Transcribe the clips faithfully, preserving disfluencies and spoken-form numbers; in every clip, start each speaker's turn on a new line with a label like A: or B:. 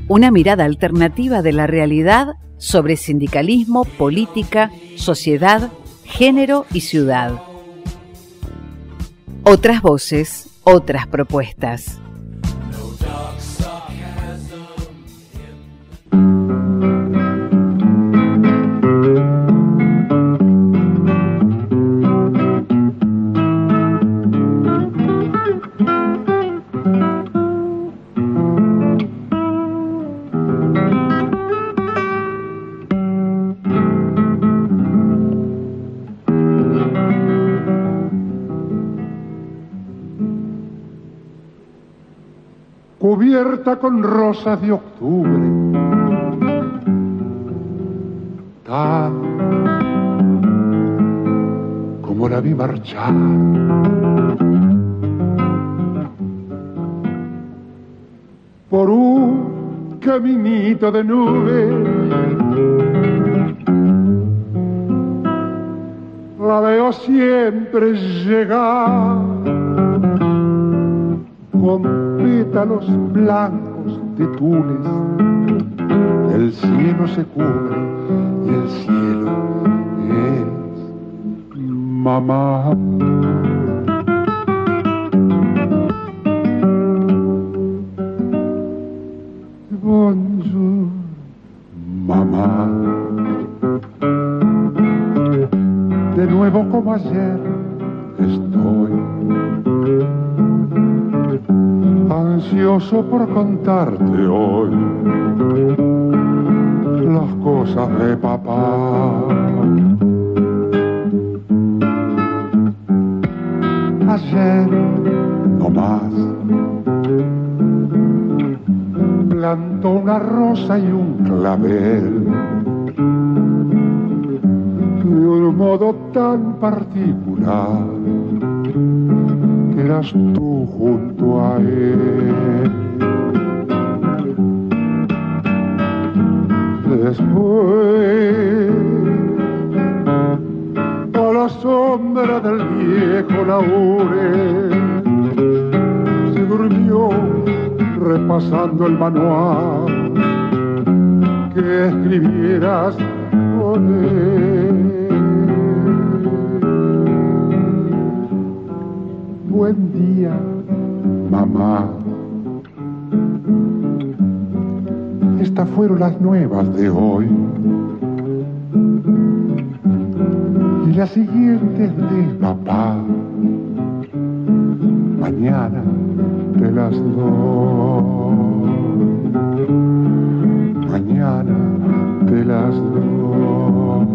A: Una mirada alternativa de la realidad sobre sindicalismo, política, sociedad, género y ciudad. Otras voces, otras propuestas.
B: Cubierta con rosas de octubre, tal como la vi marchar, por un caminito de nube, la veo siempre llegar con pétalos blancos de tules. El cielo se cubre y el cielo es mamá. Bonjour, mamá. De nuevo como ayer estoy ansioso por contarte hoy las cosas de papá. Ayer no más plantó una rosa y un clavel de un modo tan particular que eras tú junto a él. Después, a la sombra del viejo laurel, se durmió repasando el manual que escribieras con él. Buen día, mamá. Estas fueron las nuevas de hoy y las siguientes de papá. Mañana te las doy. Mañana te las doy.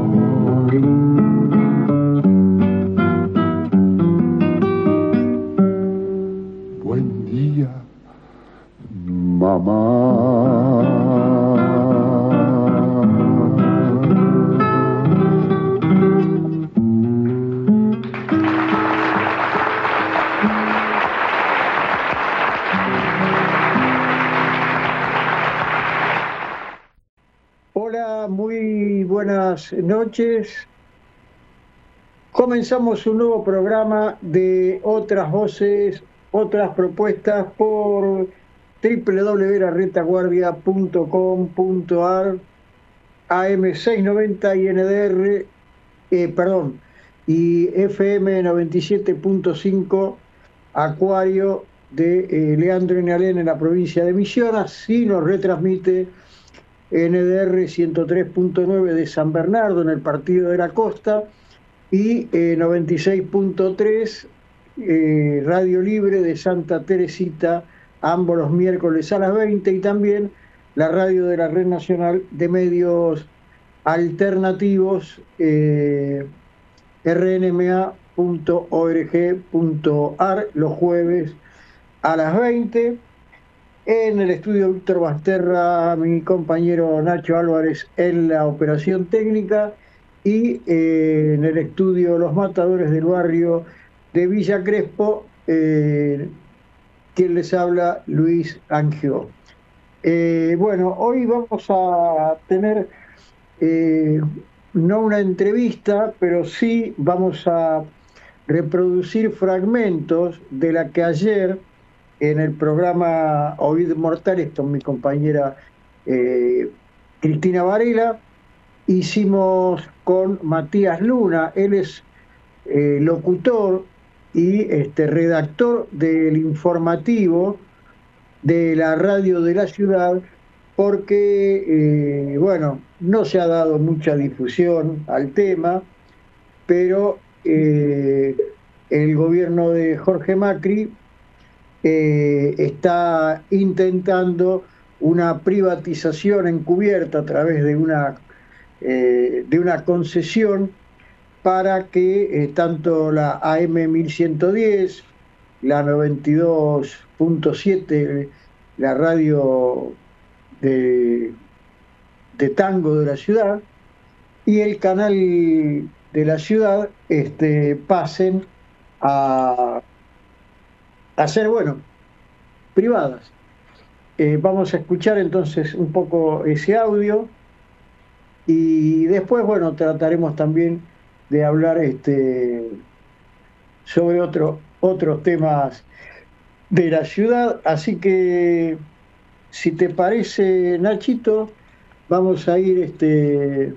B: Buen día, mamá.
C: Hola, muy buenas noches. Comenzamos un nuevo programa de Otras Voces, Otras Propuestas por doble u doble u doble u punto la retaguardia punto com punto a r, A M seiscientos noventa y N D R, eh, perdón, y F M noventa y siete punto cinco Acuario de eh, Leandro Enalén en la provincia de Misiones. Sí nos retransmite N D R ciento tres punto nueve de San Bernardo en el Partido de la Costa y eh, noventa y seis punto tres eh, Radio Libre de Santa Teresita, ambos los miércoles a las veinte, y también la radio de la Red Nacional de Medios Alternativos, eh, r n m a punto org punto a r, los jueves a las veinte. En el estudio Víctor Basterra, mi compañero Nacho Álvarez en la operación técnica, y eh, en el estudio Los Matadores del Barrio de Villa Crespo, eh, quien les habla, Luis Angio. Eh, bueno, hoy vamos a tener eh, no una entrevista, pero sí vamos a reproducir fragmentos de la que ayer en el programa Oíd Mortales con mi compañera eh, Cristina Varela. Hicimos con Matías Luna, él es eh, locutor y este, redactor del informativo de la radio de la ciudad, porque, eh, bueno, no se ha dado mucha difusión al tema, pero eh, el gobierno de Jorge Macri eh, está intentando una privatización encubierta a través de una, eh, de una concesión para que eh, tanto la A M mil ciento diez, la noventa y dos punto siete, la radio de, de tango de la ciudad, y el canal de la ciudad este, pasen a, a ser, bueno, privadas. Eh, vamos a escuchar entonces un poco ese audio y después, bueno, trataremos también de hablar este, sobre otro, otros temas de la ciudad. Así que, si te parece, Nachito, vamos a ir este,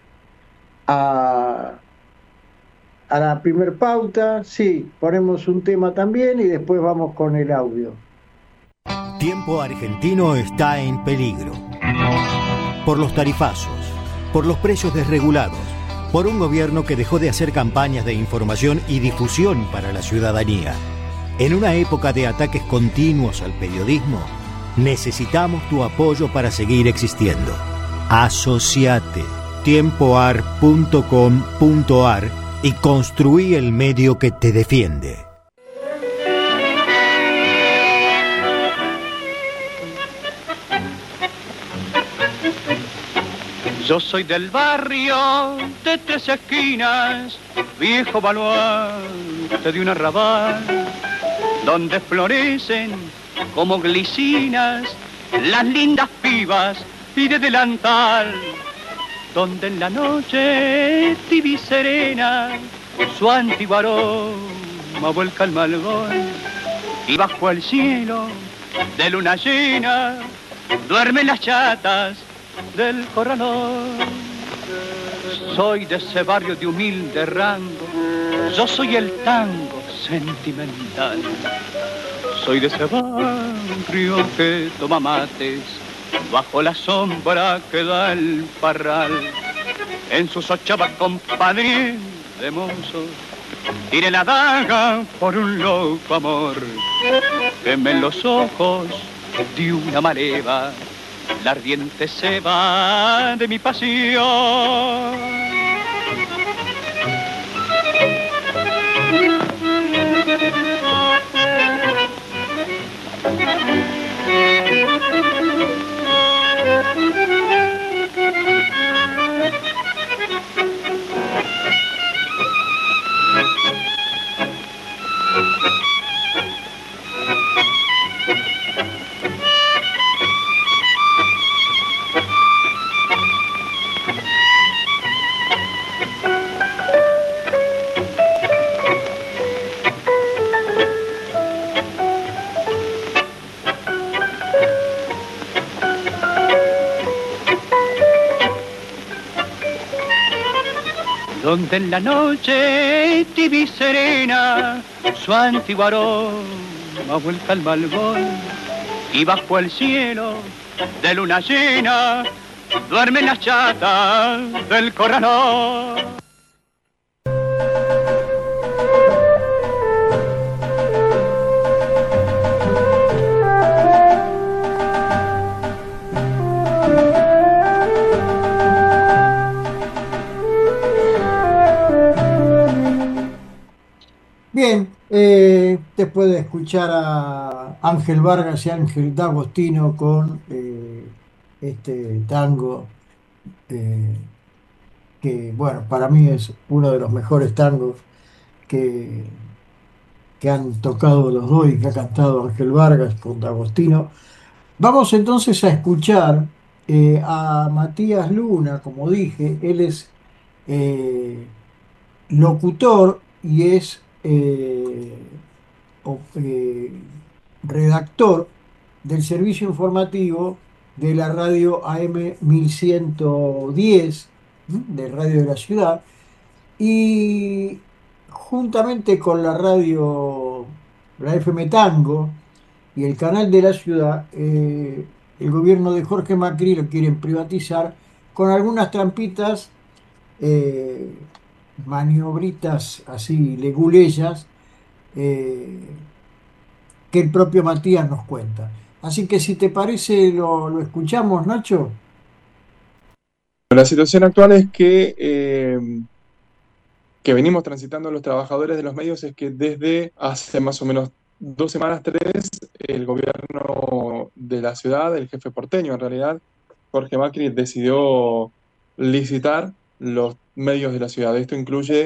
C: a, a la primer pauta. Sí, ponemos un tema también y después vamos con el audio.
D: Tiempo Argentino está en peligro. Por los tarifazos, por los precios desregulados, por un gobierno que dejó de hacer campañas de información y difusión para la ciudadanía. En una época de ataques continuos al periodismo, necesitamos tu apoyo para seguir existiendo. Asociate tiempoar punto com punto ar y construí el medio que te defiende.
E: Yo soy del barrio de Tres Esquinas, viejo baluarte de un arrabal, donde florecen como glicinas las lindas pibas y de delantal, donde en la noche tibia y serena su antiguo aroma vuelca el malvón, y bajo el cielo de luna llena duermen las chatas del corralón. Soy de ese barrio de humilde rango, yo soy el tango sentimental. Soy de ese barrio que toma mates bajo la sombra que da el parral. En sus ochavas compadre de mozos tiré la daga por un loco amor. Quemé los ojos de una maleva la ardiente ceba de mi pasión. Donde en la noche tibia y serena su antiguo aroma vuelca al malvón, y bajo el cielo de luna llena duermen las chatas del corralón.
C: Bien, eh, después de escuchar a Ángel Vargas y Ángel D'Agostino con eh, este tango, eh, que bueno, para mí es uno de los mejores tangos que, que han tocado los dos y que ha cantado Ángel Vargas con D'Agostino. Vamos entonces a escuchar eh, a Matías Luna, como dije, él es eh, locutor y es... eh, o- eh, redactor del servicio informativo de la radio A M mil ciento diez, ¿m? Del Radio de la Ciudad, y juntamente con la radio, la F M Tango y el canal de la ciudad, eh, el gobierno de Jorge Macri lo quieren privatizar con algunas trampitas, eh, maniobritas así leguleyas, eh, que el propio Matías nos cuenta. Así que si te parece, lo, lo escuchamos, Nacho.
F: La situación actual es que, eh, que venimos transitando los trabajadores de los medios es que desde hace más o menos dos semanas, tres, el gobierno de la ciudad, el jefe porteño en realidad, Jorge Macri, decidió licitar los medios de la ciudad. Esto incluye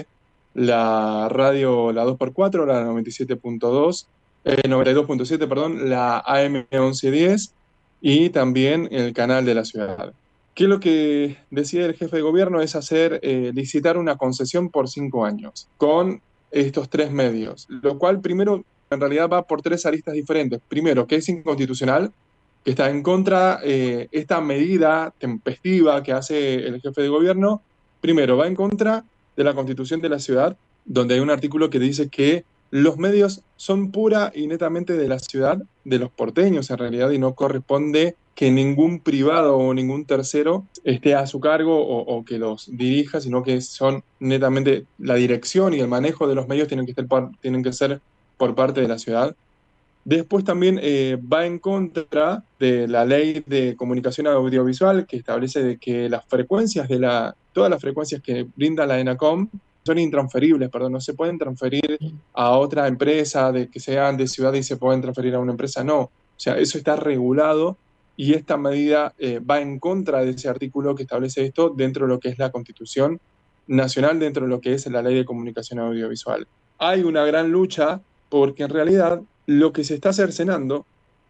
F: la radio, la dos por cuatro, la noventa y siete punto dos, eh, noventa y dos punto siete, perdón, la A M once diez y también el canal de la ciudad. ¿Qué es lo que decide el jefe de gobierno? Es hacer, eh, licitar una concesión por cinco años con estos tres medios, lo cual primero en realidad va por tres aristas diferentes. Primero, que es inconstitucional, que está en contra eh, esta medida tempestiva que hace el jefe de gobierno. Primero, va en contra de la Constitución de la ciudad, donde hay un artículo que dice que los medios son pura y netamente de la ciudad, de los porteños en realidad, y no corresponde que ningún privado o ningún tercero esté a su cargo o, o que los dirija, sino que son netamente la dirección y el manejo de los medios tienen que, estar por, tienen que ser por parte de la ciudad. Después también eh, va en contra de la ley de comunicación audiovisual, que establece de que las frecuencias de la, todas las frecuencias que brinda la ENACOM son intransferibles, perdón, no se pueden transferir a otra empresa, de que sean de ciudad y se pueden transferir a una empresa, no. O sea, eso está regulado y esta medida eh, va en contra de ese artículo que establece esto dentro de lo que es la Constitución Nacional, dentro de lo que es la ley de comunicación audiovisual. Hay una gran lucha porque en realidad lo que se está cercenando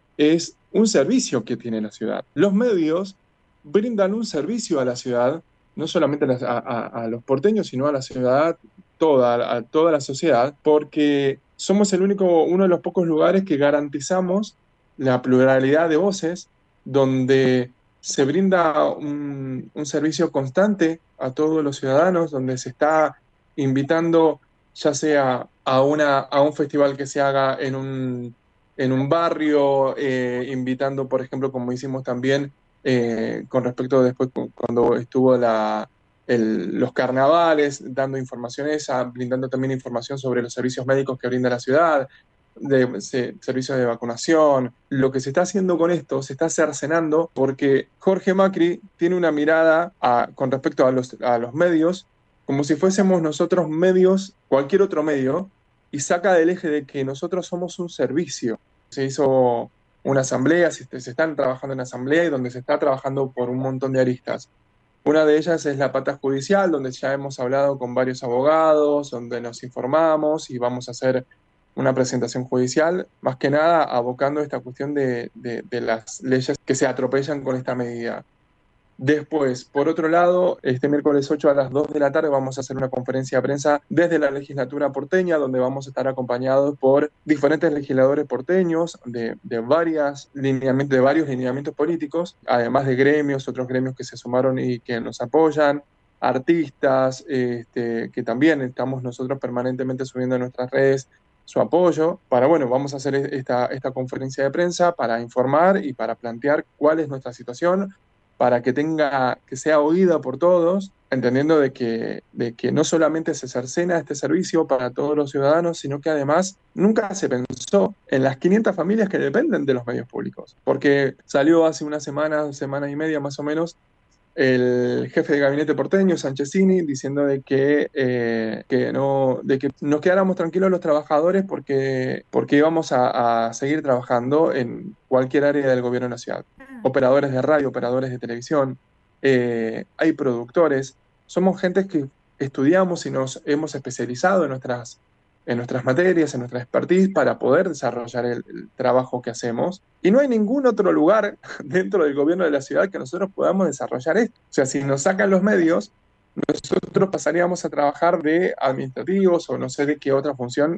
F: es un servicio que tiene la ciudad. Los medios brindan un servicio a la ciudad, no solamente a, a, a los porteños, sino a la ciudad toda, a toda la sociedad, porque somos el único, uno de los pocos lugares que garantizamos la pluralidad de voces, donde se brinda un, un servicio constante a todos los ciudadanos, donde se está invitando ya sea a, una, a un festival que se haga en un, en un barrio, eh, invitando, por ejemplo, como hicimos también eh, con respecto después cuando estuvo la, el, los carnavales, dando informaciones, a, brindando también información sobre los servicios médicos que brinda la ciudad, de se, servicios de vacunación. Lo que se está haciendo con esto, se está cercenando porque Jorge Macri tiene una mirada a, con respecto a los, a los medios, como si fuésemos nosotros medios, cualquier otro medio, y saca del eje de que nosotros somos un servicio. Se hizo una asamblea, se, se están trabajando en asamblea y donde se está trabajando por un montón de aristas. Una de ellas es la pata judicial, donde ya hemos hablado con varios abogados, donde nos informamos y vamos a hacer una presentación judicial, más que nada abocando esta cuestión de, de, de las leyes que se atropellan con esta medida. Después, por otro lado, este miércoles ocho a las dos de la tarde vamos a hacer una conferencia de prensa desde la legislatura porteña, donde vamos a estar acompañados por diferentes legisladores porteños de, de, varias lineamientos, de varios lineamientos políticos, además de gremios, otros gremios que se sumaron y que nos apoyan, artistas, este, que también estamos nosotros permanentemente subiendo en nuestras redes su apoyo, para, bueno, vamos a hacer esta, esta conferencia de prensa para informar y para plantear cuál es nuestra situación, para que tenga, que sea oída por todos, entendiendo de que, de que no solamente se cercena este servicio para todos los ciudadanos, sino que además nunca se pensó en las quinientas familias que dependen de los medios públicos, porque salió hace una semana, semana y media más o menos, el jefe de gabinete porteño, Sanchezini, diciendo de que, eh, que, no, de que nos quedáramos tranquilos los trabajadores porque, porque íbamos a, a seguir trabajando en cualquier área del gobierno nacional. Operadores de radio, operadores de televisión, eh, hay productores, somos gente que estudiamos y nos hemos especializado en nuestras, en nuestras materias, en nuestra expertise para poder desarrollar el, el trabajo que hacemos. Y no hay ningún otro lugar dentro del gobierno de la ciudad que nosotros podamos desarrollar esto. O sea, si nos sacan los medios, nosotros pasaríamos a trabajar de administrativos o no sé de qué otra función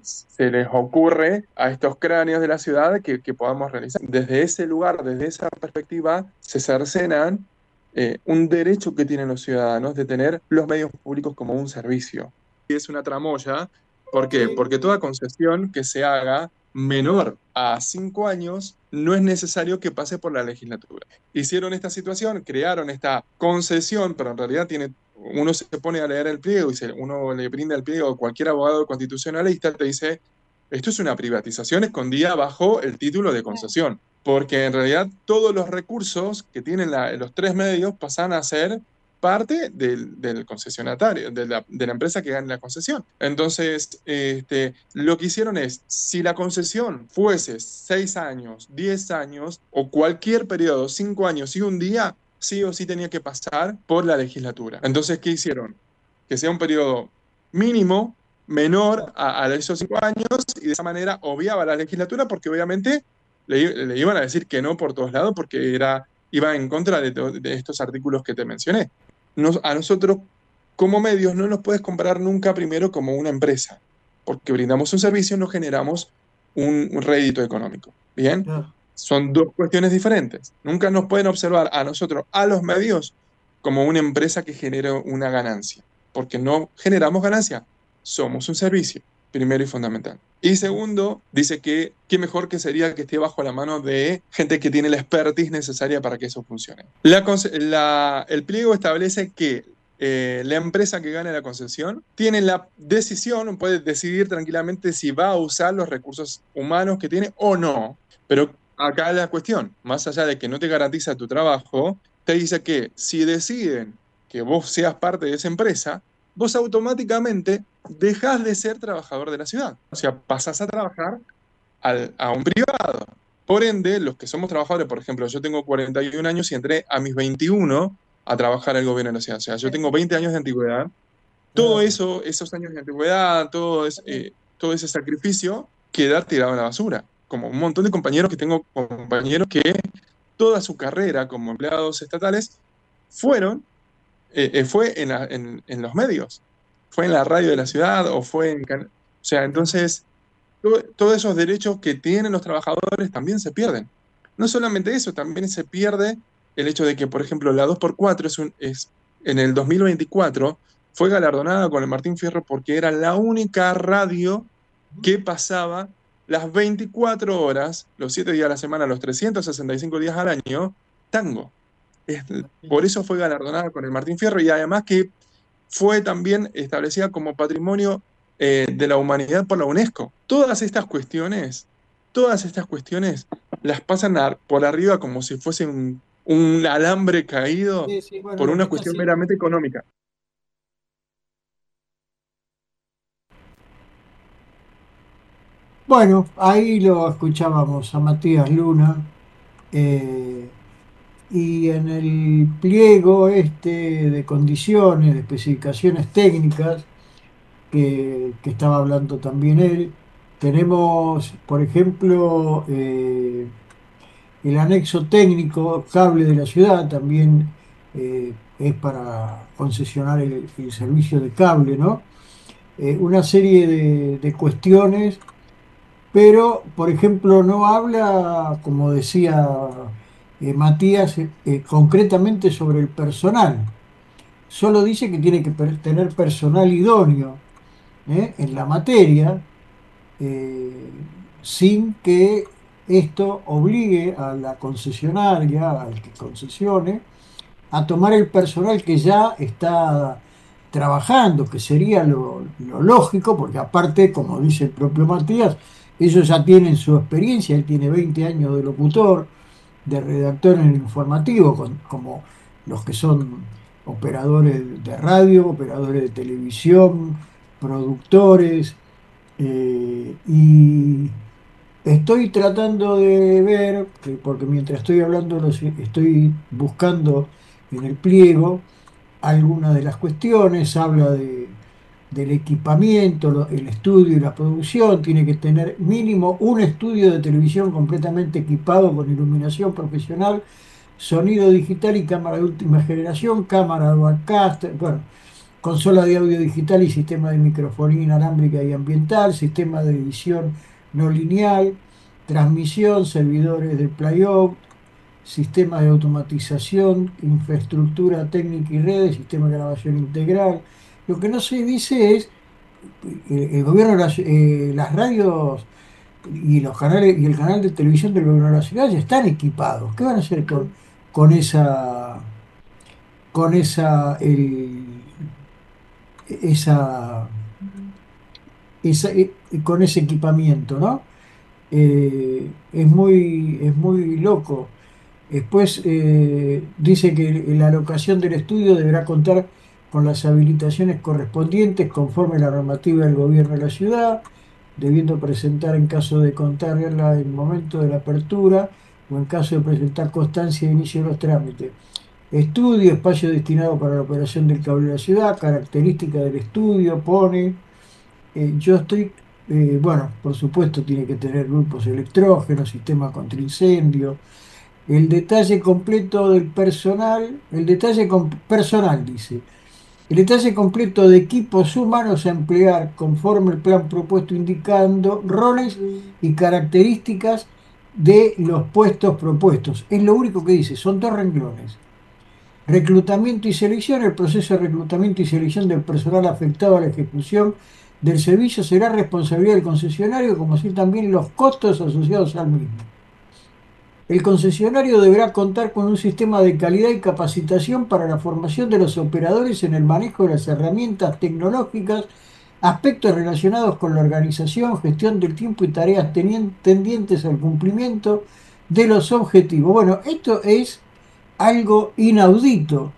F: se les ocurre a estos cráneos de la ciudad que, que podamos realizar. Desde ese lugar, desde esa perspectiva, se cercenan eh, un derecho que tienen los ciudadanos de tener los medios públicos como un servicio. Y es una tramoya. ¿Por qué? Porque toda concesión que se haga menor a cinco años no es necesario que pase por la legislatura. Hicieron esta situación, crearon esta concesión, pero en realidad tiene... Uno se pone a leer el pliego y se, uno le brinda el pliego a cualquier abogado constitucionalista, te dice, esto es una privatización escondida bajo el título de concesión, porque en realidad todos los recursos que tienen la, los tres medios pasan a ser parte del, del concesionatario, de la, de la empresa que gane la concesión. Entonces, este, lo que hicieron es, si la concesión fuese seis años, diez años, o cualquier periodo, cinco años y un día, sí o sí tenía que pasar por la legislatura. Entonces, ¿qué hicieron? Que sea un periodo mínimo, menor a, a esos cinco años, y de esa manera obviaba la legislatura, porque obviamente le, le iban a decir que no por todos lados, porque era, iba en contra de, de estos artículos que te mencioné. Nos, a nosotros, como medios, no nos puedes comparar nunca primero como una empresa, porque brindamos un servicio, no generamos un, un rédito económico. ¿Bien? No. Son dos cuestiones diferentes. Nunca nos pueden observar a nosotros, a los medios, como una empresa que genere una ganancia, porque no generamos ganancia, somos un servicio, primero y fundamental. Y segundo, dice que qué mejor que sería que esté bajo la mano de gente que tiene la expertise necesaria para que eso funcione. La, la, el pliego establece que eh, la empresa que gane la concesión tiene la decisión, puede decidir tranquilamente si va a usar los recursos humanos que tiene o no, pero acá la cuestión, más allá de que no te garantiza tu trabajo, te dice que si deciden que vos seas parte de esa empresa, vos automáticamente dejás de ser trabajador de la ciudad. O sea, pasás a trabajar al, a un privado. Por ende, los que somos trabajadores, por ejemplo, yo tengo cuarenta y un años y entré a mis veintiuno a trabajar al gobierno de la ciudad. O sea, yo tengo veinte años de antigüedad. Todo eso, esos años de antigüedad, todo, es, eh, todo ese sacrificio queda tirado en la basura. Como un montón de compañeros que tengo, compañeros que toda su carrera como empleados estatales fueron, eh, eh, fue en, la, en, en los medios, fue en la radio de la ciudad o fue en... O sea, entonces, todo, todos esos derechos que tienen los trabajadores también se pierden. No solamente eso, también se pierde el hecho de que, por ejemplo, la dos por cuatro es un, es, en el dos mil veinticuatro fue galardonada con el Martín Fierro porque era la única radio que pasaba las veinticuatro horas, los siete días a la semana, los trescientos sesenta y cinco días al año, tango. Es, por eso fue galardonada con el Martín Fierro y además que fue también establecida como patrimonio eh, de la humanidad por la UNESCO. Todas estas cuestiones, todas estas cuestiones las pasan a, por arriba como si fuese un, un alambre caído sí, sí, bueno, por una cuestión sí. meramente económica.
C: Bueno, ahí lo escuchábamos a Matías Luna, eh, y en el pliego este de condiciones, de especificaciones técnicas, que, que estaba hablando también él, tenemos, por ejemplo, eh, el anexo técnico, cable de la ciudad, también eh, es para concesionar el, el servicio de cable, ¿no? Eh, una serie de, de cuestiones. Pero, por ejemplo, no habla, como decía eh, Matías, eh, concretamente sobre el personal. Solo dice que tiene que per tener personal idóneo ¿eh? en la materia, eh, sin que esto obligue a la concesionaria, al que concesione, a tomar el personal que ya está trabajando, que sería lo, lo lógico, porque aparte, como dice el propio Matías, ellos ya tienen su experiencia, él tiene veinte años de locutor, de redactor en el informativo, con, como los que son operadores de radio, operadores de televisión, productores, eh, y estoy tratando de ver, porque mientras estoy hablando estoy buscando en el pliego algunas de las cuestiones, habla de del equipamiento, el estudio y la producción, tiene que tener mínimo un estudio de televisión completamente equipado con iluminación profesional, sonido digital y cámara de última generación, cámara broadcaster, bueno,
G: consola de audio digital y sistema de microfonía inalámbrica y ambiental, sistema de edición no lineal, transmisión, servidores de playout, sistemas de automatización, infraestructura técnica y redes, sistema de grabación integral. Lo que no se dice es, eh, el gobierno, de la ci- eh, las radios y los canales y el canal de televisión del gobierno de la ciudad ya están equipados. ¿Qué van a hacer con, con esa, con esa, el- esa, esa- eh, con ese equipamiento, ¿no? Eh, es muy, es muy loco. Después eh, dice que la locación del estudio deberá contar con las habilitaciones correspondientes conforme a la normativa del gobierno de la ciudad, debiendo presentar en caso de contarla en el momento de la apertura o en caso de presentar constancia de inicio de los trámites. Estudio, espacio destinado para la operación del cable de la ciudad, características del estudio, pone. Eh, yo estoy, eh, bueno, por supuesto tiene que tener grupos electrógenos, sistema contra incendio, el detalle completo del personal, el detalle com- personal dice, el detalle completo de equipos humanos a emplear conforme el plan propuesto indicando roles y características de los puestos propuestos. Es lo único que dice, son dos renglones. Reclutamiento y selección. El proceso de reclutamiento y selección del personal afectado a la ejecución del servicio será responsabilidad del concesionario, como así también los costos asociados al mismo. El concesionario deberá contar con un sistema de calidad y capacitación para la formación de los operadores en el manejo de las herramientas tecnológicas, aspectos relacionados con la organización, gestión del tiempo y tareas tenien- tendientes al cumplimiento de los objetivos. Bueno, esto es algo inaudito.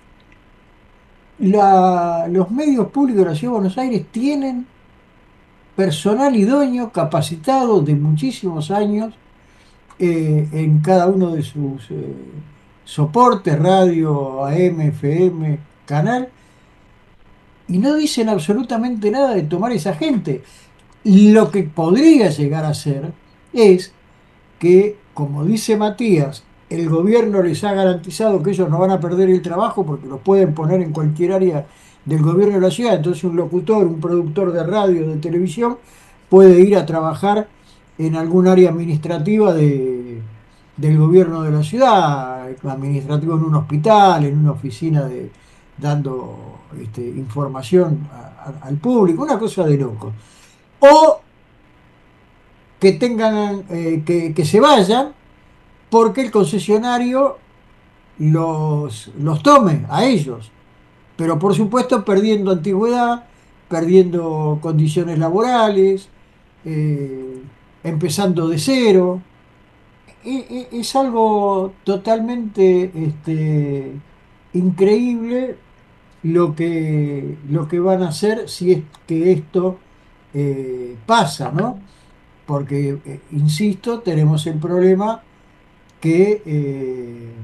G: La- los medios públicos de la Ciudad de Buenos Aires tienen personal idóneo, capacitado de muchísimos años, eh, en cada uno de sus eh, soportes, radio, A M, F M, canal, y no dicen absolutamente nada de tomar esa gente. Lo que podría llegar a ser es que, como dice Matías, el gobierno les ha garantizado que ellos no van a perder el trabajo porque lo pueden poner en cualquier área del gobierno de la ciudad. Entonces un locutor, un productor de radio, de televisión, puede ir a trabajar en algún área administrativa de, del gobierno de la ciudad, administrativo en un hospital, en una oficina de, dando este, información a- a- al público, una cosa de loco. O que tengan, eh, que, que se vayan porque el concesionario los, los tome a ellos, pero por supuesto perdiendo antigüedad, perdiendo condiciones laborales, eh, empezando de cero. E- e- Es algo totalmente este, increíble lo que, lo que van a hacer si es que esto eh, pasa, ¿no? Porque, eh, insisto, tenemos el problema que eh,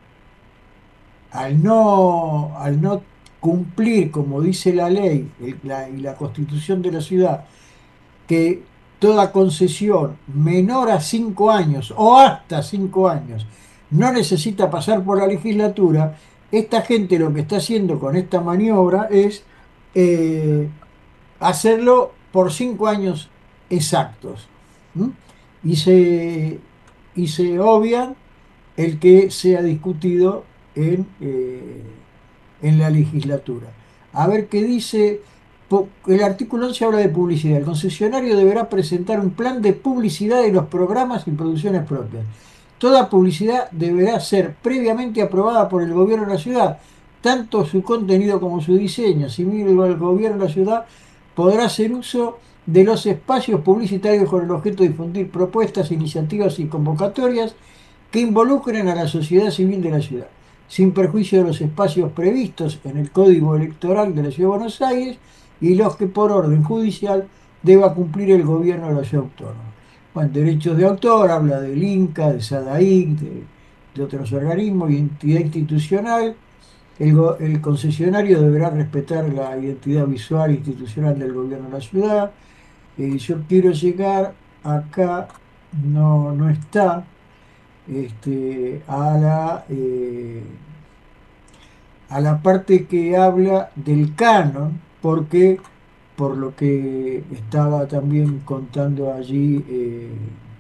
G: al no, al no cumplir, como dice la ley el- la- y la constitución de la ciudad, que toda concesión menor a cinco años o hasta cinco años no necesita pasar por la legislatura, esta gente lo que está haciendo con esta maniobra es eh, hacerlo por cinco años exactos. ¿M? Y se, y se obvian el que sea discutido en, eh, en la legislatura. A ver qué dice. po- El artículo once habla de publicidad. El concesionario deberá presentar un plan de publicidad de los programas y producciones propias. Toda publicidad deberá ser previamente aprobada por el gobierno de la ciudad, tanto su contenido como su diseño. Asimismo, el gobierno de la ciudad podrá hacer uso de los espacios publicitarios con el objeto de difundir propuestas, iniciativas y convocatorias que involucren a la sociedad civil de la ciudad, sin perjuicio de los espacios previstos en el Código Electoral de la Ciudad de Buenos Aires y los que por orden judicial deba cumplir el gobierno de la ciudad autónoma. Bueno, derechos de autor, habla del INCA, de SADAIC, de, de otros organismos y entidad institucional. El, go- el concesionario deberá respetar la identidad visual e institucional del gobierno de la ciudad. Eh, yo quiero llegar acá, no, no está, este, a la, eh, a la parte que habla del canon, porque por lo que estaba también contando allí eh,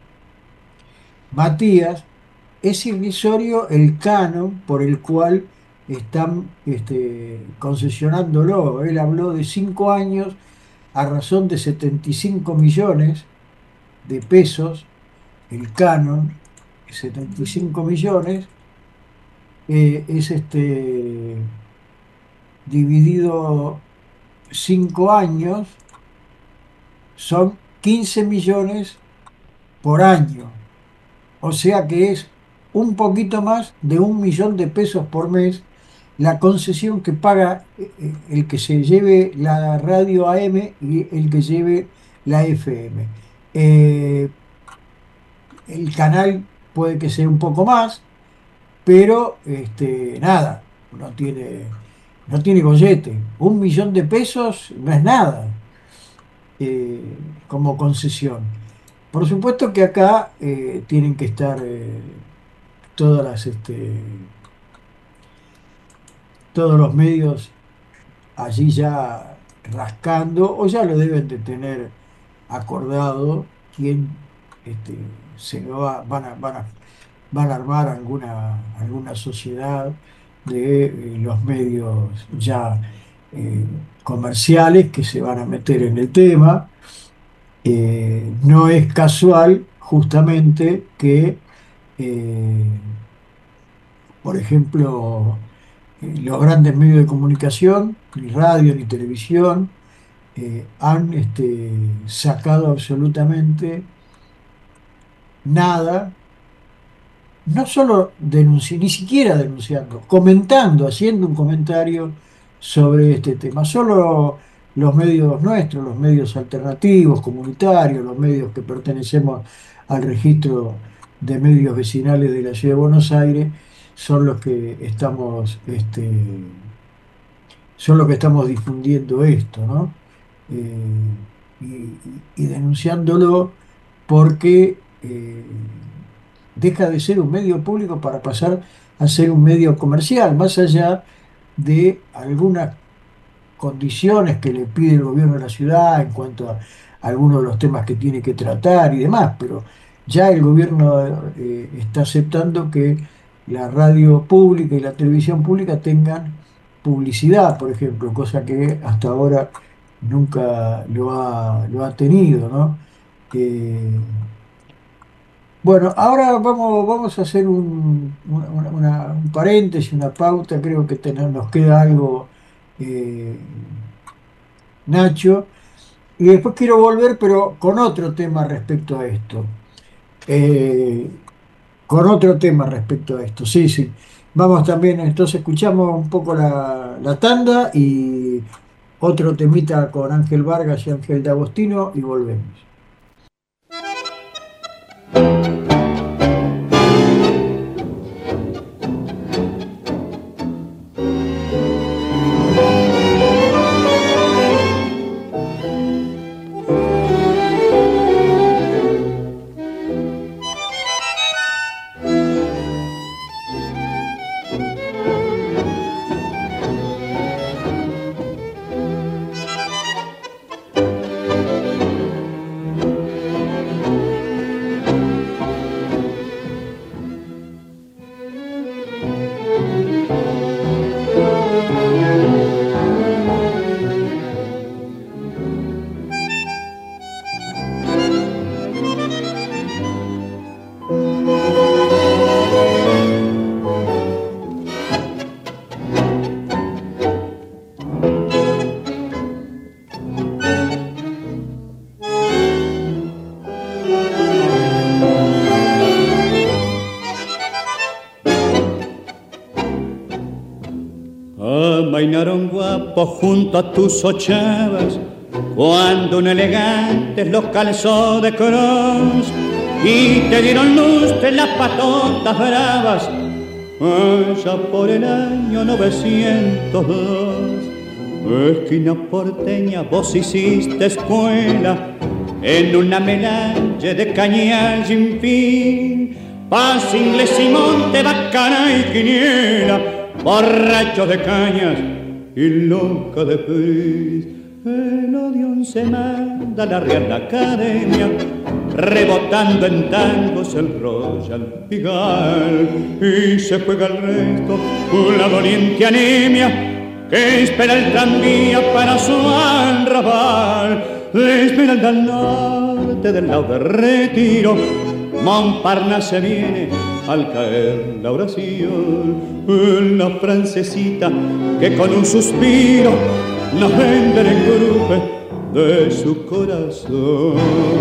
G: Matías, es irrisorio el canon por el cual están este, concesionándolo. Él habló de cinco años a razón de setenta y cinco millones de pesos, el canon, setenta y cinco millones, eh, es este, dividido cinco años, son quince millones por año. O sea que es un poquito más de un millón de pesos por mes la concesión que paga eh, eh, el que se lleve la radio A M y el que lleve la F M. Eh, el canal puede que sea un poco más, pero este, nada, no tiene, no tiene gollete. Un millón de pesos no es nada eh, como concesión. Por supuesto que acá eh, tienen que estar eh, todas las, este, todos los medios allí ya rascando, o ya lo deben de tener acordado quién este, se lo va, van a, van a, van a armar alguna, alguna sociedad de eh, los medios ya eh, comerciales que se van a meter en el tema. Eh, no es casual justamente que, eh, por ejemplo, eh, los grandes medios de comunicación, ni radio ni televisión, eh, han este, sacado absolutamente nada, no solo denunciando, ni siquiera denunciando, comentando, haciendo un comentario sobre este tema. Solo los medios nuestros, los medios alternativos, comunitarios, los medios que pertenecemos al registro de medios vecinales de la Ciudad de Buenos Aires, son los que estamos, este, son los que estamos difundiendo esto, ¿no? Eh, y, y denunciándolo porque eh, deja de ser un medio público para pasar a ser un medio comercial, más allá de algunas condiciones que le pide el gobierno de la ciudad en cuanto a algunos de los temas que tiene que tratar y demás, pero ya el gobierno eh, está aceptando que la radio pública y la televisión pública tengan publicidad, por ejemplo, cosa que hasta ahora nunca lo ha, lo ha tenido, ¿no? Eh, bueno, ahora vamos, vamos a hacer un, una- una- un paréntesis, una pauta, creo que tenemos- nos queda algo, eh, Nacho, y después quiero volver, pero con otro tema respecto a esto. Eh, con otro tema respecto a esto, sí, sí. Vamos también, entonces escuchamos un poco la, la tanda y otro temita con Ángel Vargas y Ángel D'Agostino y volvemos.
E: Amainaron guapos junto a tus ochavas, cuando un elegante los calzó de cross y te dieron lustre las patotas bravas, allá por el año novecientos dos. Esquina porteña vos hiciste escuela en una melange de cañal sin fin, paz, inglés y monte, bacana y quiniela. borrachos de cañas y loca de feliz. El Odeón se manda a la Real Academia, rebotando en tangos el Royal Pigal, y se juega el resto una doliente anemia que espera el tranvía para su arrabal. Le esperan al norte del lado de Retiro, Montparnasse viene al caer la oración, la francesita que con un suspiro nos vende el engrupe de su corazón.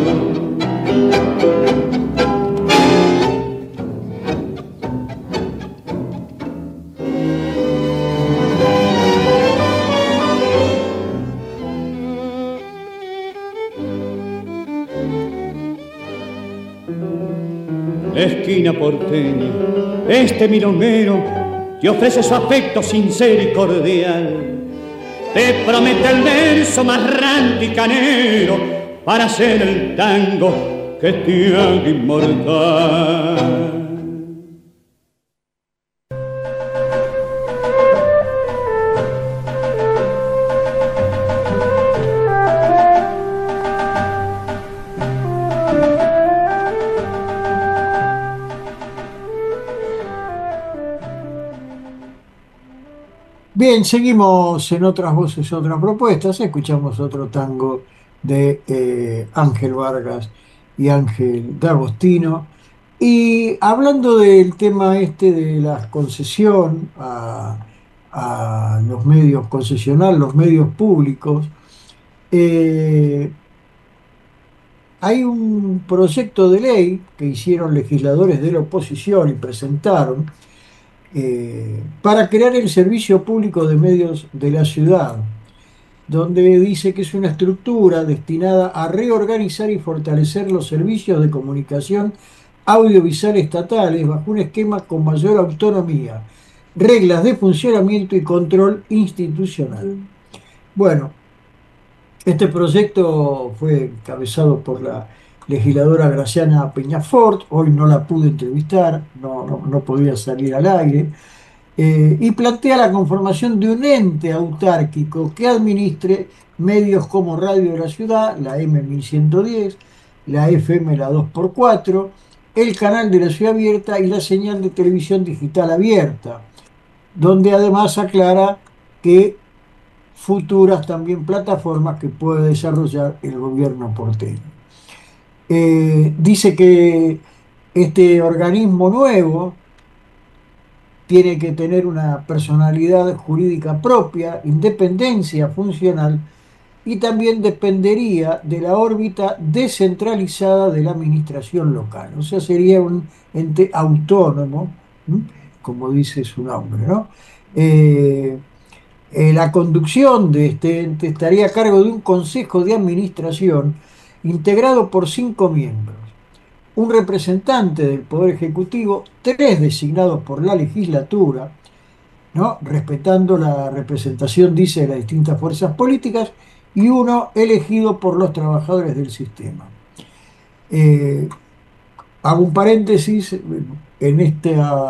E: La esquina porteña, este milonguero te ofrece su afecto sincero y cordial. Te promete el verso más randy y canero para hacer el tango que te haga inmortal.
G: Bien, seguimos en Otras Voces, Otras Propuestas. Escuchamos otro tango de eh, Ángel Vargas y Ángel D'Agostino. Y hablando del tema este de la concesión a, a los medios concesionales, los medios públicos, eh, hay un proyecto de ley que hicieron legisladores de la oposición y presentaron Eh, para crear el Servicio Público de Medios de la Ciudad, donde dice que es una estructura destinada a reorganizar y fortalecer los servicios de comunicación audiovisual estatales bajo un esquema con mayor autonomía, reglas de funcionamiento y control institucional. Bueno, este proyecto fue encabezado por la legisladora Graciana Peñafort. Hoy no la pude entrevistar, no, no, no podía salir al aire, eh, y plantea la conformación de un ente autárquico que administre medios como Radio de la Ciudad, la eme mil ciento diez, la efe eme, la dos por cuatro, el canal de la Ciudad Abierta y la señal de televisión digital abierta, donde además aclara que futuras también plataformas que puede desarrollar el gobierno porteño. Eh, dice que este organismo nuevo tiene que tener una personalidad jurídica propia, independencia funcional, y también dependería de la órbita descentralizada de la administración local. O sea, sería un ente autónomo, ¿m? Como dice su nombre, ¿no? Eh, eh, la conducción de este ente estaría a cargo de un consejo de administración integrado por cinco miembros, un representante del Poder Ejecutivo, tres designados por la legislatura, ¿no?, respetando la representación, dice, de las distintas fuerzas políticas, y uno elegido por los trabajadores del sistema. Eh, hago un paréntesis, en, este,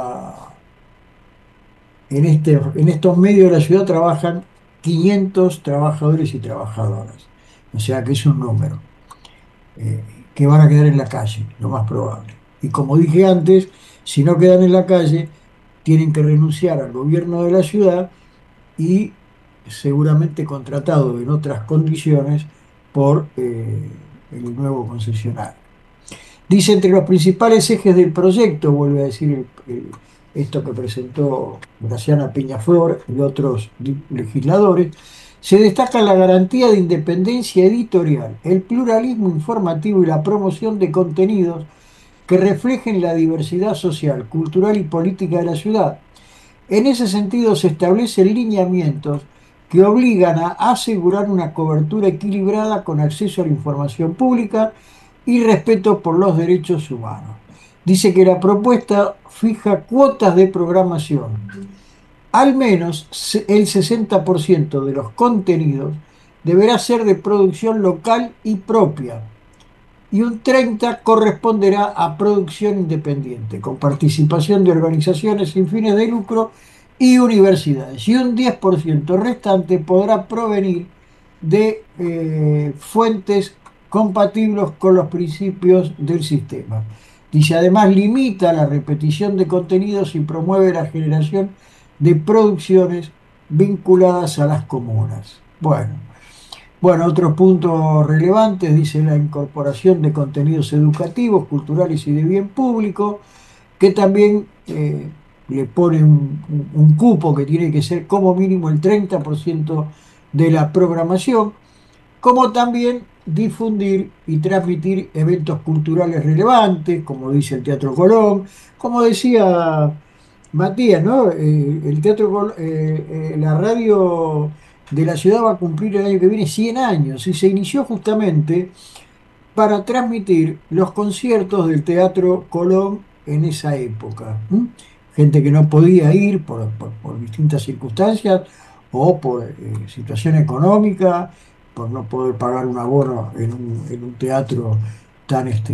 G: en, este, en estos medios de la ciudad trabajan quinientos trabajadores y trabajadoras, o sea que es un número. Eh, que van a quedar en la calle, lo más probable. Y como dije antes, si no quedan en la calle, tienen que renunciar al gobierno de la ciudad y seguramente contratado en otras condiciones por eh, el nuevo concesionario. Dice, entre los principales ejes del proyecto, vuelve a decir el, el, esto que presentó Graciana Peñafort y otros legisladores, se destaca la garantía de independencia editorial, el pluralismo informativo y la promoción de contenidos que reflejen la diversidad social, cultural y política de la ciudad. En ese sentido, se establecen lineamientos que obligan a asegurar una cobertura equilibrada con acceso a la información pública y respeto por los derechos humanos. Dice que la propuesta fija cuotas de programación. Al menos el sesenta por ciento de los contenidos deberá ser de producción local y propia, y un treinta por ciento corresponderá a producción independiente, con participación de organizaciones sin fines de lucro y universidades. Y un diez por ciento restante podrá provenir de eh, fuentes compatibles con los principios del sistema. Dice, además limita la repetición de contenidos y promueve la generación de producciones vinculadas a las comunas. Bueno, bueno, otros puntos relevantes, dice la incorporación de contenidos educativos, culturales y de bien público, que también eh, le pone un, un- un cupo que tiene que ser como mínimo el treinta por ciento de la programación, como también difundir y transmitir eventos culturales relevantes, como dice el Teatro Colón, como decía Matías, ¿no? Eh, el Teatro Col- eh, eh, la radio de la ciudad va a cumplir el año que viene cien años y se inició justamente para transmitir los conciertos del Teatro Colón en esa época. ¿M? Gente que no podía ir por, por- por distintas circunstancias o por eh, situación económica, por no poder pagar un abono en un, en un teatro tan, este,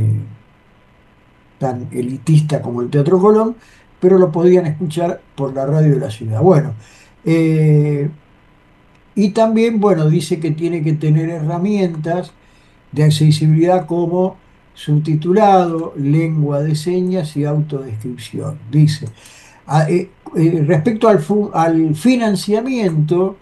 G: tan elitista como el Teatro Colón, pero lo podían escuchar por la radio de la ciudad. Bueno, eh, y también, bueno, dice que tiene que tener herramientas de accesibilidad como subtitulado, lengua de señas y autodescripción. Dice, A- eh, eh, respecto al, fu- al financiamiento,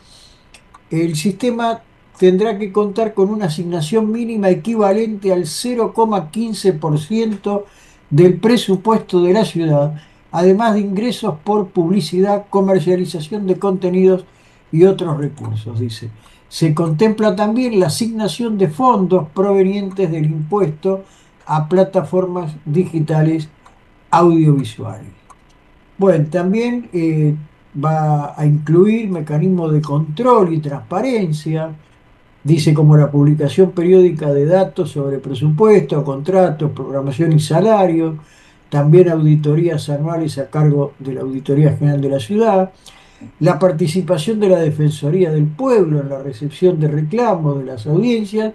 G: el sistema tendrá que contar con una asignación mínima equivalente al cero coma quince por ciento del presupuesto de la ciudad, además de ingresos por publicidad, comercialización de contenidos y otros recursos, dice. Se contempla también la asignación de fondos provenientes del impuesto a plataformas digitales audiovisuales. Bueno, también eh, va a incluir mecanismos de control y transparencia, dice como la publicación periódica de datos sobre presupuesto, contratos, programación y salario, también auditorías anuales a cargo de la Auditoría General de la Ciudad, la participación de la Defensoría del Pueblo en la recepción de reclamos de las audiencias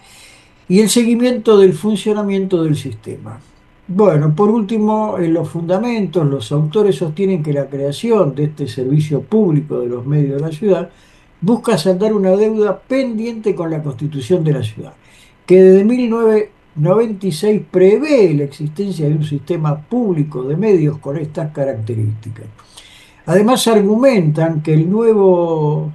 G: y el seguimiento del funcionamiento del sistema. Bueno, por último, en los fundamentos, los autores sostienen que la creación de este servicio público de los medios de la ciudad busca saldar una deuda pendiente con la Constitución de la ciudad, que desde mil novecientos noventa y seis prevé la existencia de un sistema público de medios con estas características. Además, argumentan que el nuevo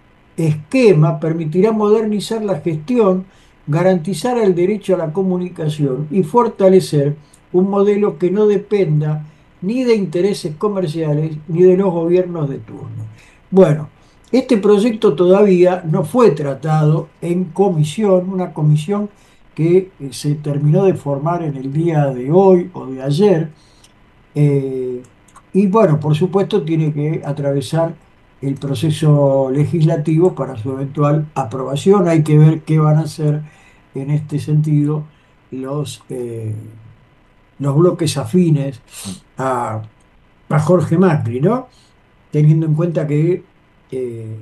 G: esquema permitirá modernizar la gestión, garantizar el derecho a la comunicación y fortalecer un modelo que no dependa ni de intereses comerciales ni de los gobiernos de turno. Bueno, este proyecto todavía no fue tratado en comisión, una comisión que eh, se terminó de formar en el día de hoy o de ayer, eh, y bueno, por supuesto tiene que atravesar el proceso legislativo para su eventual aprobación. Hay que ver qué van a hacer en este sentido los, eh, los bloques afines a, a Jorge Macri, ¿no? Teniendo en cuenta que eh,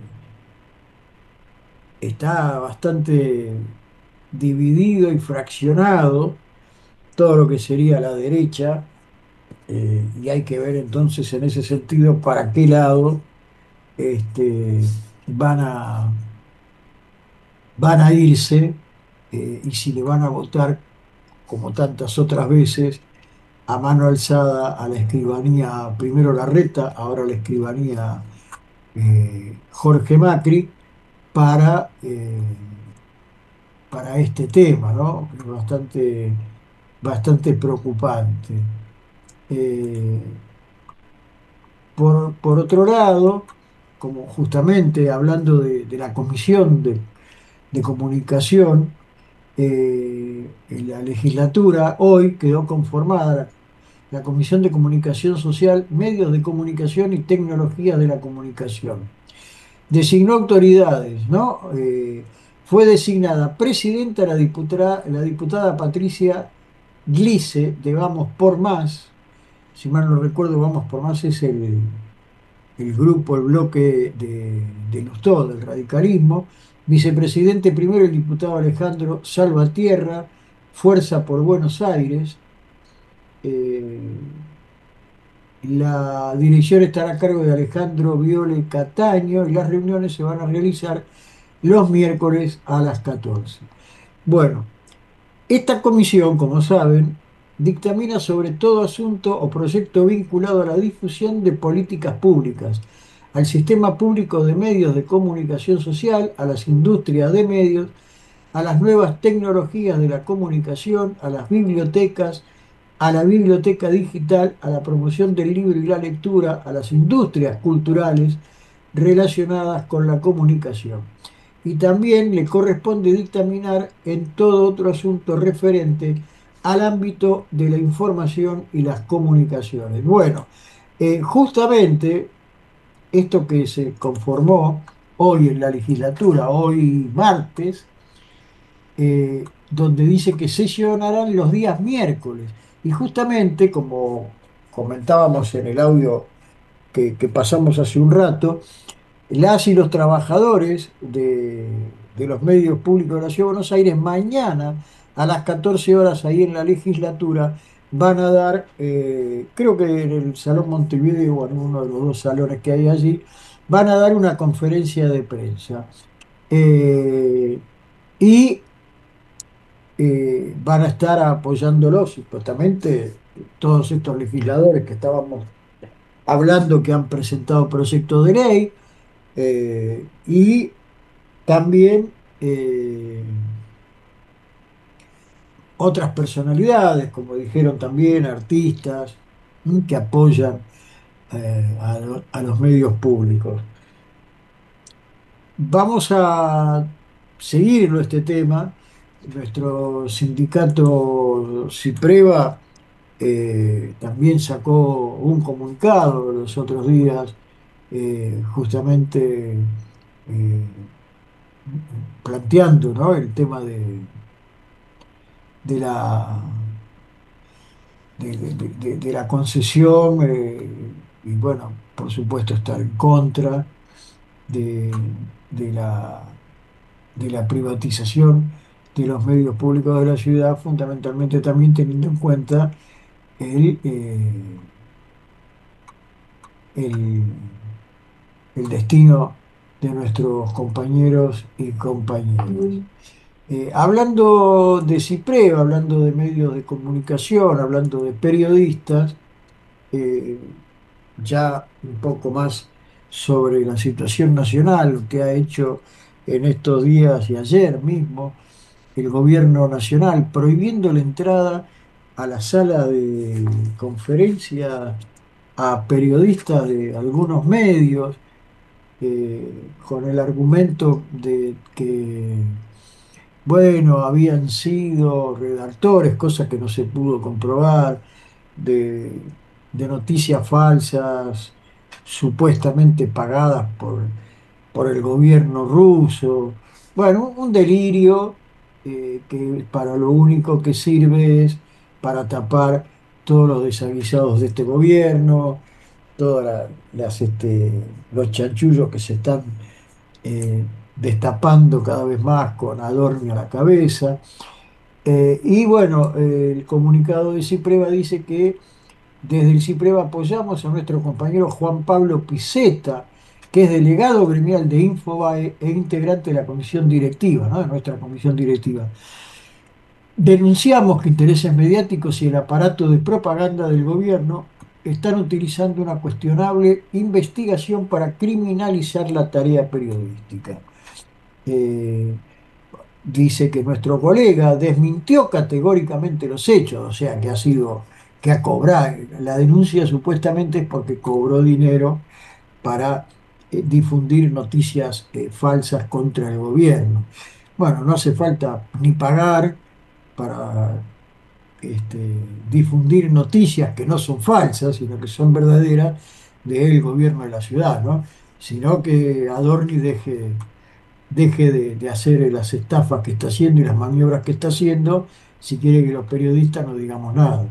G: está bastante dividido y fraccionado todo lo que sería la derecha, eh, y hay que ver entonces en ese sentido para qué lado este, van a, van a irse, eh, y si le van a votar, como tantas otras veces, a mano alzada a la escribanía, primero Larreta, ahora la escribanía eh, Jorge Macri, para, eh, para este tema, ¿no? Es bastante, bastante preocupante. Eh, por, por otro lado, como justamente hablando de, de la Comisión de, de Comunicación, eh, en la legislatura hoy quedó conformada la, la Comisión de Comunicación Social, Medios de Comunicación y Tecnologías de la Comunicación. Designó autoridades, ¿no? Eh, fue designada presidenta la diputada, la diputada Patricia Gliese de Vamos por Más. Si mal no recuerdo, Vamos por Más es el, el grupo, el bloque de, de Lustó, del radicalismo. Vicepresidente primero el diputado Alejandro Salvatierra, Fuerza por Buenos Aires. Eh, La dirección estará a cargo de Alejandro Viole Cataño y las reuniones se van a realizar los miércoles a las catorce. Bueno, esta comisión, como saben, dictamina sobre todo asunto o proyecto vinculado a la difusión de políticas públicas, al sistema público de medios de comunicación social, a las industrias de medios, a las nuevas tecnologías de la comunicación, a las bibliotecas, a la biblioteca digital, a la promoción del libro y la lectura, a las industrias culturales relacionadas con la comunicación. Y también le corresponde dictaminar en todo otro asunto referente al ámbito de la información y las comunicaciones. Bueno, eh, justamente esto que se conformó hoy en la legislatura, hoy martes, eh, donde dice que sesionarán los días miércoles. Y justamente, como comentábamos en el audio que, que pasamos hace un rato, las y los trabajadores de, de los medios públicos de la Ciudad de Buenos Aires mañana a las catorce horas ahí en la legislatura van a dar, eh, creo que en el Salón Montevideo o en uno de los dos salones que hay allí, van a dar una conferencia de prensa. Eh, y eh, van a estar apoyándolos, supuestamente, todos estos legisladores que estábamos hablando que han presentado proyectos de ley, eh, y también eh, otras personalidades, como dijeron también, artistas, ¿m? Que apoyan eh, a, lo- a los medios públicos. Vamos a seguirlo este tema. Nuestro sindicato CIPREVA eh, también sacó un comunicado los otros días, eh, justamente eh, planteando, ¿no?, el tema de, de la, de, de- de- de la concesión, eh, y bueno, por supuesto estar en contra de, de la, de la privatización de los medios públicos de la ciudad, fundamentalmente también teniendo en cuenta el, eh, el, el destino de nuestros compañeros y compañeras. Eh, hablando de CIPREVA, hablando de medios de comunicación, hablando de periodistas, eh, ya un poco más sobre la situación nacional que ha hecho en estos días y ayer mismo el gobierno nacional, prohibiendo la entrada a la sala de conferencia a periodistas de algunos medios, eh, con el argumento de que, bueno, habían sido redactores, cosa que no se pudo comprobar, de, de noticias falsas, supuestamente pagadas por, por el gobierno ruso. Bueno, un delirio, eh, que para lo único que sirve es para tapar todos los desaguisados de este gobierno, todos las, este, los chanchullos que se están eh, destapando cada vez más con Adorni a la cabeza. Eh, y bueno, eh, el comunicado de CIPREVA dice que desde el CIPREVA apoyamos a nuestro compañero Juan Pablo Picetta, que es delegado gremial de Infobae e integrante de la comisión directiva, ¿no?, de nuestra comisión directiva. Denunciamos que intereses mediáticos y el aparato de propaganda del gobierno están utilizando una cuestionable investigación para criminalizar la tarea periodística. Eh, Dice que nuestro colega desmintió categóricamente los hechos, o sea, que ha sido, que ha cobrado, la denuncia supuestamente es porque cobró dinero para eh, difundir noticias eh, falsas contra el gobierno. Bueno, no hace falta ni pagar para este, difundir noticias que no son falsas, sino que son verdaderas del gobierno de la ciudad, ¿no? Sino que Adorni deje deje de, de hacer las estafas que está haciendo y las maniobras que está haciendo, si quiere que los periodistas no digamos nada.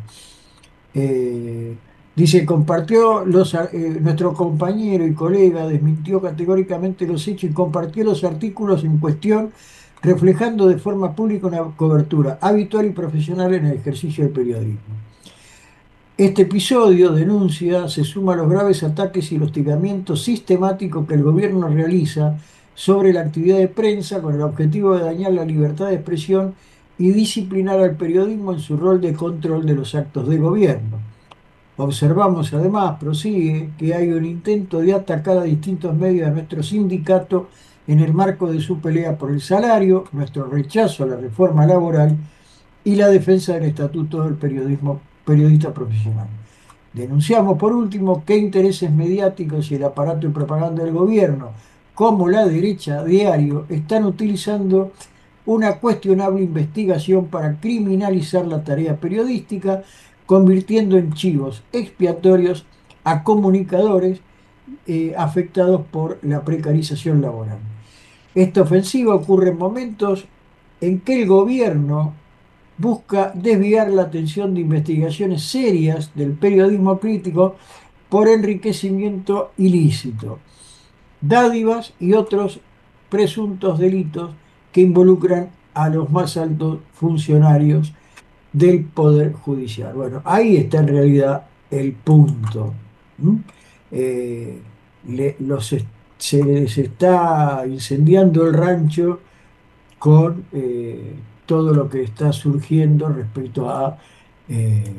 G: Eh, Dice, compartió los, eh, nuestro compañero y colega desmintió categóricamente los hechos y compartió los artículos en cuestión, reflejando de forma pública una cobertura habitual y profesional en el ejercicio del periodismo. Este episodio, denuncia, se suma a los graves ataques y el hostigamiento sistemático que el gobierno realiza sobre la actividad de prensa con el objetivo de dañar la libertad de expresión y disciplinar al periodismo en su rol de control de los actos de gobierno. Observamos además, prosigue, que hay un intento de atacar a distintos medios de nuestro sindicato en el marco de su pelea por el salario, nuestro rechazo a la reforma laboral y la defensa del estatuto del periodismo, periodista profesional. Denunciamos, por último, que intereses mediáticos y el aparato de propaganda del gobierno, como la derecha a diario, están utilizando una cuestionable investigación para criminalizar la tarea periodística, convirtiendo en chivos expiatorios a comunicadores eh, afectados por la precarización laboral. Esta ofensiva ocurre en momentos en que el gobierno busca desviar la atención de investigaciones serias del periodismo crítico por enriquecimiento ilícito, dádivas y otros presuntos delitos que involucran a los más altos funcionarios del Poder Judicial. Bueno, ahí está en realidad el punto. ¿Mm? Eh, le, los, se les está incendiando el rancho con eh, todo lo que está surgiendo respecto a, eh,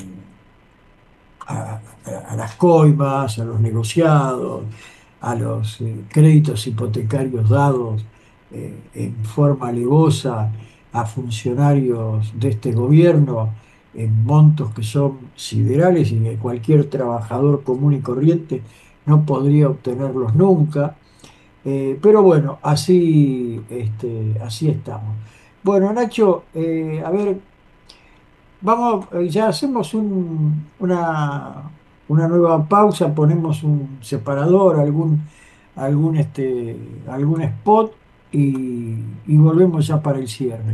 G: a, a las coimas, a los negociados, a los eh, créditos hipotecarios dados eh, en forma alevosa a funcionarios de este gobierno en montos que son siderales y que cualquier trabajador común y corriente no podría obtenerlos nunca. Eh, pero bueno, así, este, así estamos. Bueno, Nacho, eh, a ver, vamos, eh, ya hacemos un- una, una nueva pausa, ponemos un separador, algún, algún, este, algún spot y, y volvemos ya para el cierre.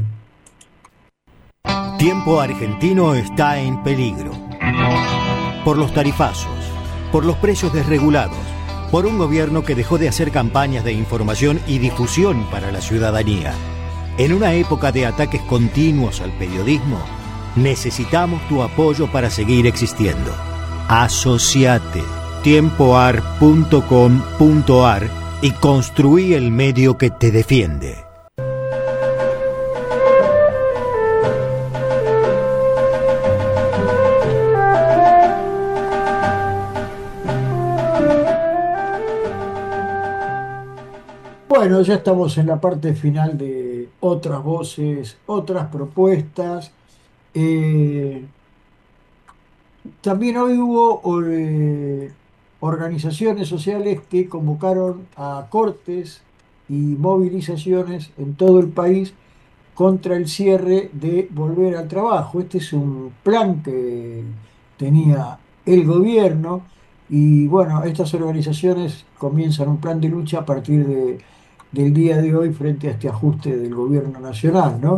D: Tiempo Argentino está en peligro. Por los tarifazos, por los precios desregulados, por un gobierno que dejó de hacer campañas de información y difusión para la ciudadanía. En una época de ataques continuos al periodismo, necesitamos tu apoyo para seguir existiendo. Asociate tiempoar punto com punto ar y construí el medio que te defiende.
G: Bueno, ya estamos en la parte final de otras voces, otras propuestas. Eh, También hoy hubo eh, organizaciones sociales que convocaron a cortes y movilizaciones en todo el país contra el cierre de Volver al Trabajo. Este es un plan que tenía el gobierno y bueno, estas organizaciones comienzan un plan de lucha a partir de, del día de hoy frente a este ajuste del gobierno nacional, ¿no?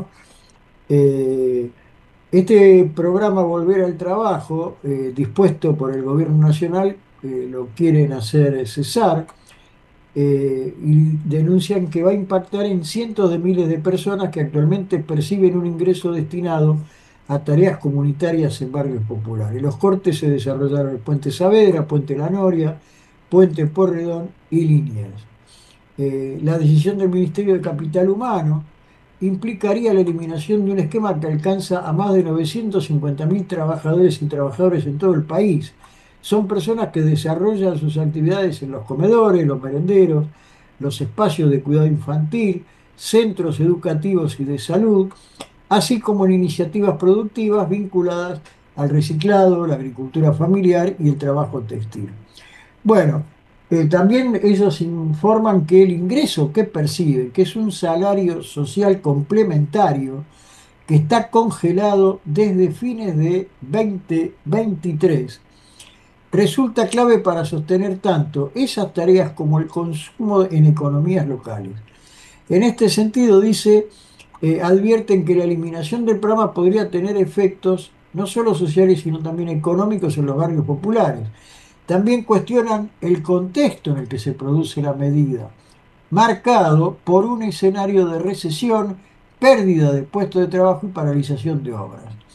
G: Eh, este programa Volver al Trabajo, eh, dispuesto por el Gobierno Nacional, eh, lo quieren hacer cesar eh, y denuncian que va a impactar en cientos de miles de personas que actualmente perciben un ingreso destinado a tareas comunitarias en barrios populares. Los cortes se desarrollaron en Puente Saavedra, Puente La Noria, Puente Porredón y Liniers. Eh, la decisión del Ministerio de Capital Humano implicaría la eliminación de un esquema que alcanza a más de novecientos cincuenta mil trabajadores y trabajadoras en todo el país. Son personas que desarrollan sus actividades en los comedores, los merenderos, los espacios de cuidado infantil, centros educativos y de salud, así como en iniciativas productivas vinculadas al reciclado, la agricultura familiar y el trabajo textil. Bueno, eh, también ellos informan que el ingreso que perciben, que es un salario social complementario, que está congelado desde fines de veinte veintitrés, resulta clave para sostener tanto esas tareas como el consumo en economías locales. En este sentido, dice, eh, advierten que la eliminación del programa podría tener efectos no solo sociales, sino también económicos en los barrios populares. También cuestionan el contexto en el que se produce la medida, marcado por un escenario de recesión, pérdida de puestos de trabajo y paralización de obras.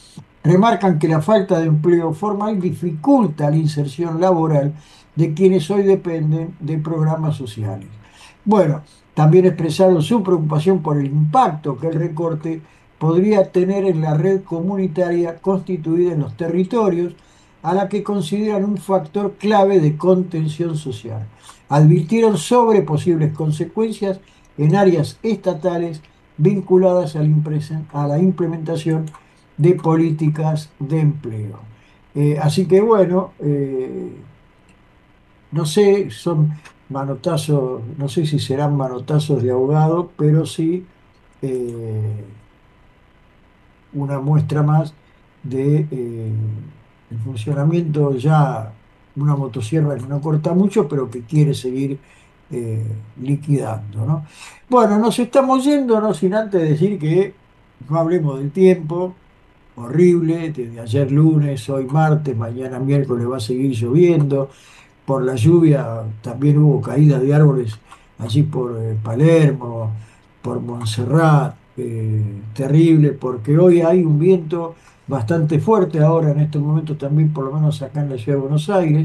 G: remarcan que la falta de empleo formal dificulta la inserción laboral de quienes hoy dependen de programas sociales. Bueno, también expresaron su preocupación por el impacto que el recorte podría tener en la red comunitaria constituida en los territorios, a la que consideran un factor clave de contención social. Advirtieron sobre posibles consecuencias en áreas estatales vinculadas a la implementación de políticas de empleo. Eh, así que bueno, eh, no sé, son manotazos, no sé si serán manotazos de ahogado, pero sí eh, una muestra más de eh, el funcionamiento. Ya una motosierra que no corta mucho, pero que quiere seguir eh, liquidando, ¿no? Bueno, nos estamos yendo, no sin antes decir que no hablemos del tiempo. Horrible, desde ayer lunes, hoy martes, mañana miércoles va a seguir lloviendo. Por la lluvia también hubo caída de árboles allí por eh, Palermo, por Montserrat, eh, terrible, porque hoy hay un viento bastante fuerte ahora en estos momentos también, por lo menos acá en la ciudad de Buenos Aires.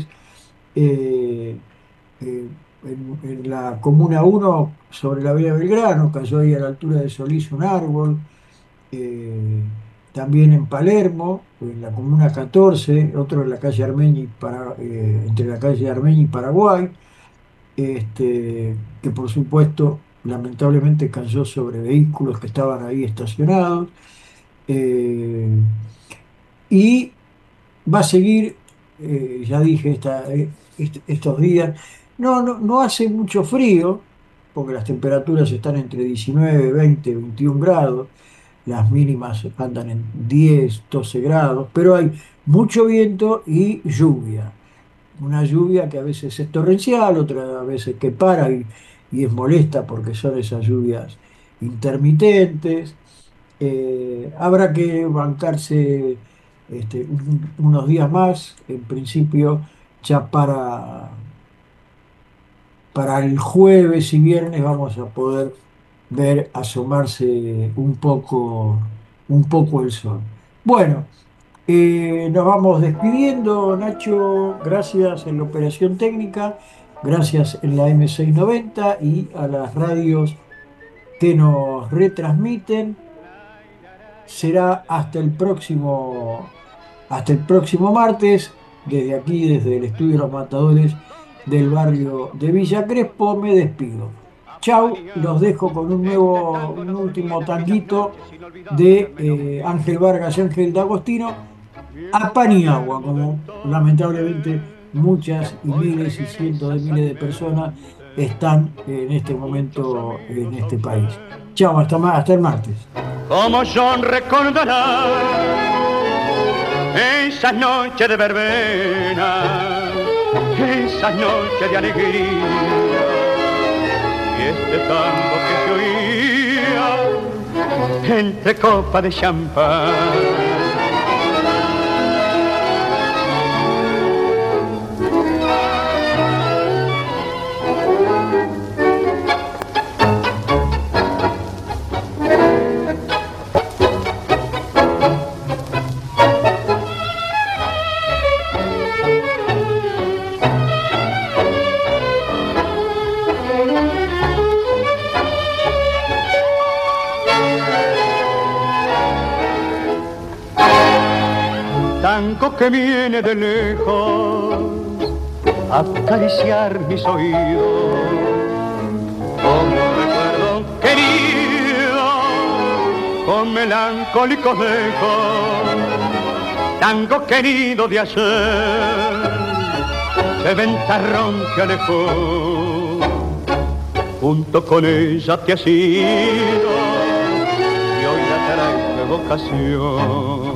G: Eh, eh, en, en la Comuna uno, sobre la vía Belgrano, cayó ahí a la altura de Solís un árbol. eh, También en Palermo, en la Comuna catorce, otro en la calle Armenia y para, eh, entre la calle Armenia y Paraguay, este, que por supuesto lamentablemente cayó sobre vehículos que estaban ahí estacionados. eh, y va a seguir, eh, ya dije, esta- eh, est- estos días. No, no, no hace mucho frío, porque las temperaturas están entre diecinueve, veinte, veintiún grados. Las mínimas andan en diez, doce grados, pero hay mucho viento y lluvia. Una lluvia que a veces es torrencial, otras veces que para y, y es molesta porque son esas lluvias intermitentes. Eh, habrá que bancarse este, un- unos días más, en principio ya para, para el jueves y viernes vamos a poder ver asomarse un poco, un poco el sol. Bueno, eh, nos vamos despidiendo, Nacho. Gracias en la operación técnica, gracias en la M seiscientos noventa y a las radios que nos retransmiten. Será hasta el próximo, hasta el próximo martes. Desde aquí, desde el estudio de los Matadores del barrio de Villa Crespo, me despido. Chau, los dejo con un nuevo, un último tanguito de eh, Ángel Vargas y Ángel D'Agostino, a pan y agua, como lamentablemente muchas y miles y cientos de miles de personas están en este momento en este país. Chao, hasta, ma- hasta el martes.
E: Como John recordará esas noches de verbena, esas noches de alegría, y este tango que se oía entre copas de champán. Tango que viene de lejos a acariciar mis oídos, como un recuerdo querido, con melancólicos ecos. Tango querido de ayer, de ventarrón que alejó, junto con ella te has ido, y hoy la traes de vocación.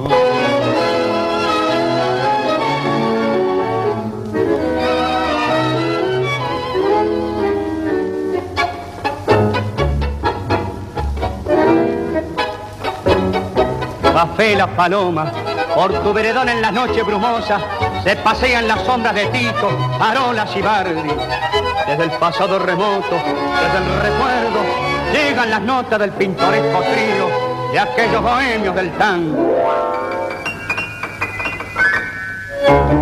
E: Café las palomas, por tu veredón en las noches brumosas, se pasean las sombras de Tito, Parolas y Bardi. Desde el pasado remoto, desde el recuerdo, llegan las notas del pintoresco trío de aquellos bohemios del tango.
H: Thank you.